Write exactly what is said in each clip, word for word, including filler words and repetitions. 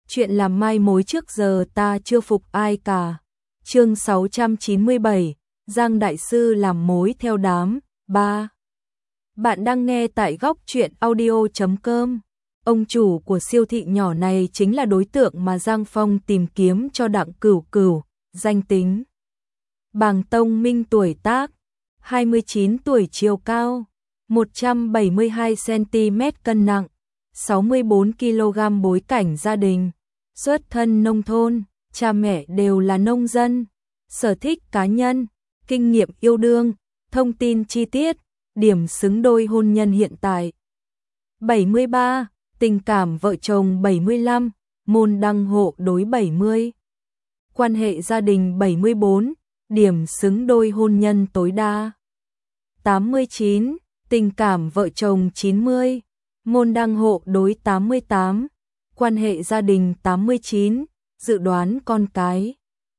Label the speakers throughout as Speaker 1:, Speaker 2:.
Speaker 1: chuyện làm mai mối trước giờ ta chưa phục ai cả. Chương sáu trăm chín mươi bảy, Giang đại sư làm mối theo đám. ba. Bạn đang nghe tại góc truyện audio chấm com. Ông chủ của siêu thị nhỏ này chính là đối tượng mà Giang Phong tìm kiếm cho Đặng Cửu Cửu. Danh tính: Bàng Tông Minh, tuổi tác hai mươi chín tuổi, chiều cao một trăm bảy mươi hai xăng-ti-mét, cân nặng sáu mươi bốn ki lô gam. Bối cảnh gia đình: xuất thân nông thôn, cha mẹ đều là nông dân. Sở thích cá nhân: kinh nghiệm yêu đương. Thông tin chi tiết: điểm xứng đôi hôn nhân hiện tại bảy mươi ba, tình cảm vợ chồng bảy mươi lăm, môn đăng hộ đối bảy mươi. Quan hệ gia đình bảy mươi bốn, điểm xứng đôi hôn nhân tối đa tám mươi chín, tình cảm vợ chồng chín mươi, môn đăng hộ đối tám mươi tám, quan hệ gia đình tám mươi chín, dự đoán con cái.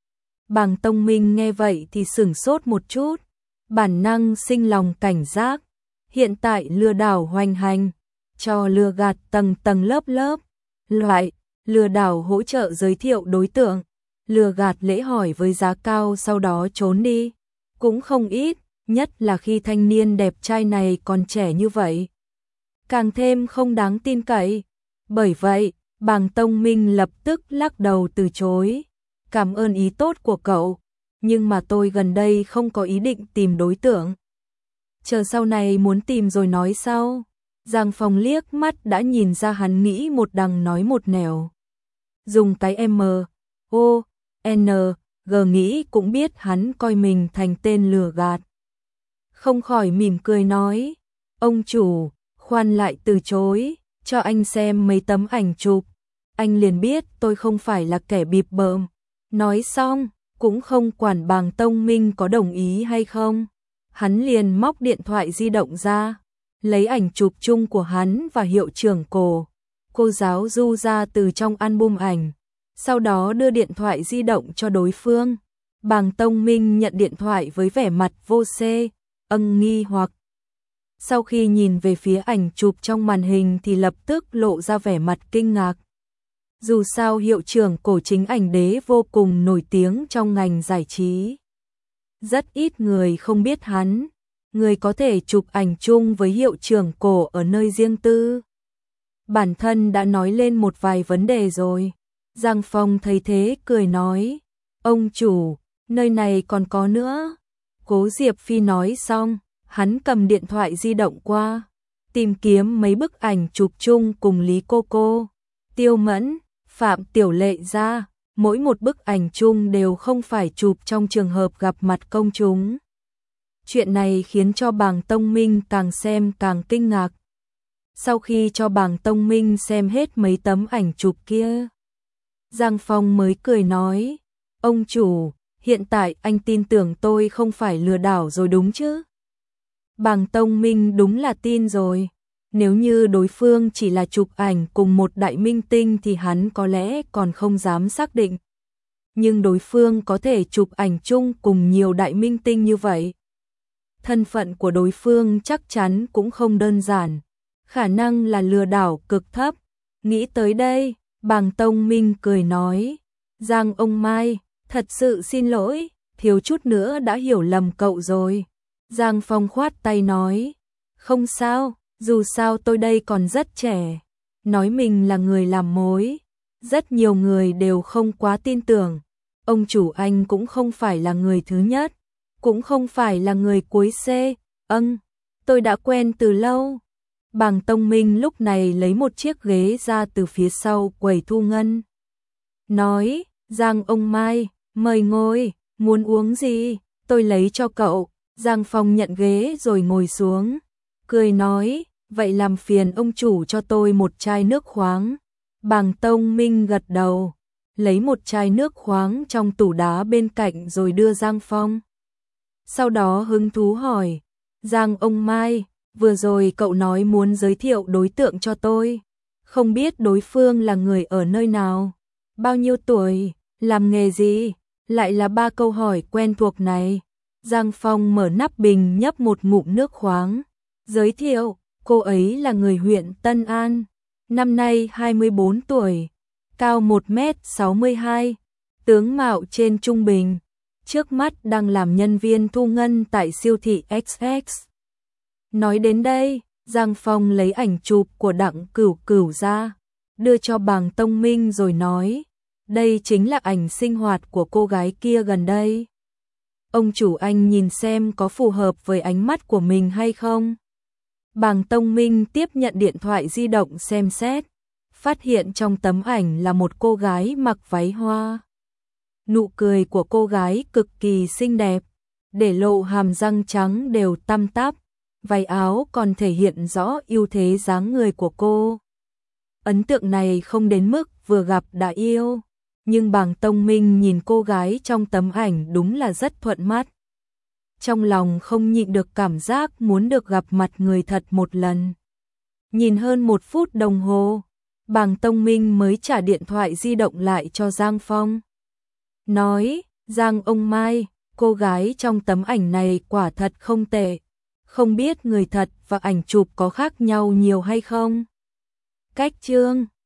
Speaker 1: Bàng Tông Minh nghe vậy thì sửng sốt một chút, bản năng sinh lòng cảnh giác. Hiện tại lừa đảo hoành hành, cho lừa gạt tầng tầng lớp lớp. Loại lừa đảo hỗ trợ giới thiệu đối tượng, lừa gạt lễ hỏi với giá cao sau đó trốn đi cũng không ít, nhất là khi thanh niên đẹp trai này còn trẻ như vậy, càng thêm không đáng tin cậy. Bởi vậy, Bàng Tông Minh lập tức lắc đầu từ chối. Cảm ơn ý tốt của cậu, nhưng mà tôi gần đây không có ý định tìm đối tượng. Chờ sau này muốn tìm rồi nói sau. Giang Phong liếc mắt đã nhìn ra hắn nghĩ một đằng nói một nẻo. Dùng cái M, O, N, G nghĩ cũng biết hắn coi mình thành tên lừa gạt. Không khỏi mỉm cười nói: ông chủ, khoan lại từ chối, cho anh xem mấy tấm ảnh chụp, anh liền biết tôi không phải là kẻ bịp bợm. Nói xong, cũng không quản Bàng Tông Minh có đồng ý hay không. Hắn liền móc điện thoại di động ra, lấy ảnh chụp chung của hắn và hiệu trưởng cổ, cô giáo Du ra từ trong album ảnh, sau đó đưa điện thoại di động cho đối phương. Bàng Tông Minh nhận điện thoại với vẻ mặt vô xê, ân nghi hoặc. Sau khi nhìn về phía ảnh chụp trong màn hình thì lập tức lộ ra vẻ mặt kinh ngạc. Dù sao hiệu trưởng cổ chính ảnh đế vô cùng nổi tiếng trong ngành giải trí. Rất ít người không biết hắn, người có thể chụp ảnh chung với hiệu trưởng cổ ở nơi riêng tư. Bản thân đã nói lên một vài vấn đề rồi. Giang Phong thấy thế cười nói: ông chủ, nơi này còn có nữa. Cố Diệp Phi nói xong, hắn cầm điện thoại di động qua, tìm kiếm mấy bức ảnh chụp chung cùng Lý Cô Cô, Tiêu Mẫn, Phạm Tiểu Lệ ra. Mỗi một bức ảnh chung đều không phải chụp trong trường hợp gặp mặt công chúng. Chuyện này khiến cho Bàng Tông Minh càng xem càng kinh ngạc. Sau khi cho Bàng Tông Minh xem hết mấy tấm ảnh chụp kia, Giang Phong mới cười nói: ông chủ, hiện tại anh tin tưởng tôi không phải lừa đảo rồi đúng chứ? Bàng Tông Minh đúng là tin rồi. Nếu như đối phương chỉ là chụp ảnh cùng một đại minh tinh thì hắn có lẽ còn không dám xác định. Nhưng đối phương có thể chụp ảnh chung cùng nhiều đại minh tinh như vậy, thân phận của đối phương chắc chắn cũng không đơn giản, khả năng là lừa đảo cực thấp. Nghĩ tới đây, Bàng Tông Minh cười nói: Giang ông Mai, thật sự xin lỗi, thiếu chút nữa đã hiểu lầm cậu rồi. Giang Phong khoát tay nói: không sao, dù sao tôi đây còn rất trẻ. Nói mình là người làm mối, rất nhiều người đều không quá tin tưởng. Ông chủ anh cũng không phải là người thứ nhất, cũng không phải là người cuối C. Âng, tôi đã quen từ lâu. Bàng Tông Minh lúc này lấy một chiếc ghế ra từ phía sau quầy thu ngân, nói: Giang ông Mai, mời ngồi, muốn uống gì, tôi lấy cho cậu. Giang Phong nhận ghế rồi ngồi xuống, cười nói: vậy làm phiền ông chủ cho tôi một chai nước khoáng. Bàng Tông Minh gật đầu, lấy một chai nước khoáng trong tủ đá bên cạnh rồi đưa Giang Phong. Sau đó hứng thú hỏi: Giang ông Mai, vừa rồi cậu nói muốn giới thiệu đối tượng cho tôi, không biết đối phương là người ở nơi nào, bao nhiêu tuổi, làm nghề gì? Lại là ba câu hỏi quen thuộc này. Giang Phong mở nắp bình nhấp một ngụm nước khoáng, giới thiệu: cô ấy là người huyện Tân An, năm nay hai mươi bốn tuổi, cao một mét sáu mươi hai, tướng mạo trên trung bình, trước mắt đang làm nhân viên thu ngân tại siêu thị ích ích. Nói đến đây, Giang Phong lấy ảnh chụp của Đặng Cửu Cửu ra, đưa cho Bàng Tông Minh rồi nói, đây chính là ảnh sinh hoạt của cô gái kia gần đây. Ông chủ anh nhìn xem có phù hợp với ánh mắt của mình hay không. Bàng Tông Minh tiếp nhận điện thoại di động xem xét, phát hiện trong tấm ảnh là một cô gái mặc váy hoa. Nụ cười của cô gái cực kỳ xinh đẹp, để lộ hàm răng trắng đều tăm tắp, váy áo còn thể hiện rõ ưu thế dáng người của cô. Ấn tượng này không đến mức vừa gặp đã yêu, nhưng Bàng Tông Minh nhìn cô gái trong tấm ảnh đúng là rất thuận mắt. Trong lòng không nhịn được cảm giác muốn được gặp mặt người thật một lần. Nhìn hơn một phút đồng hồ, Bàng Tông Minh mới trả điện thoại di động lại cho Giang Phong. Nói, Giang ông Mai, cô gái trong tấm ảnh này quả thật không tệ. Không biết người thật và ảnh chụp có khác nhau nhiều hay không? Cách chương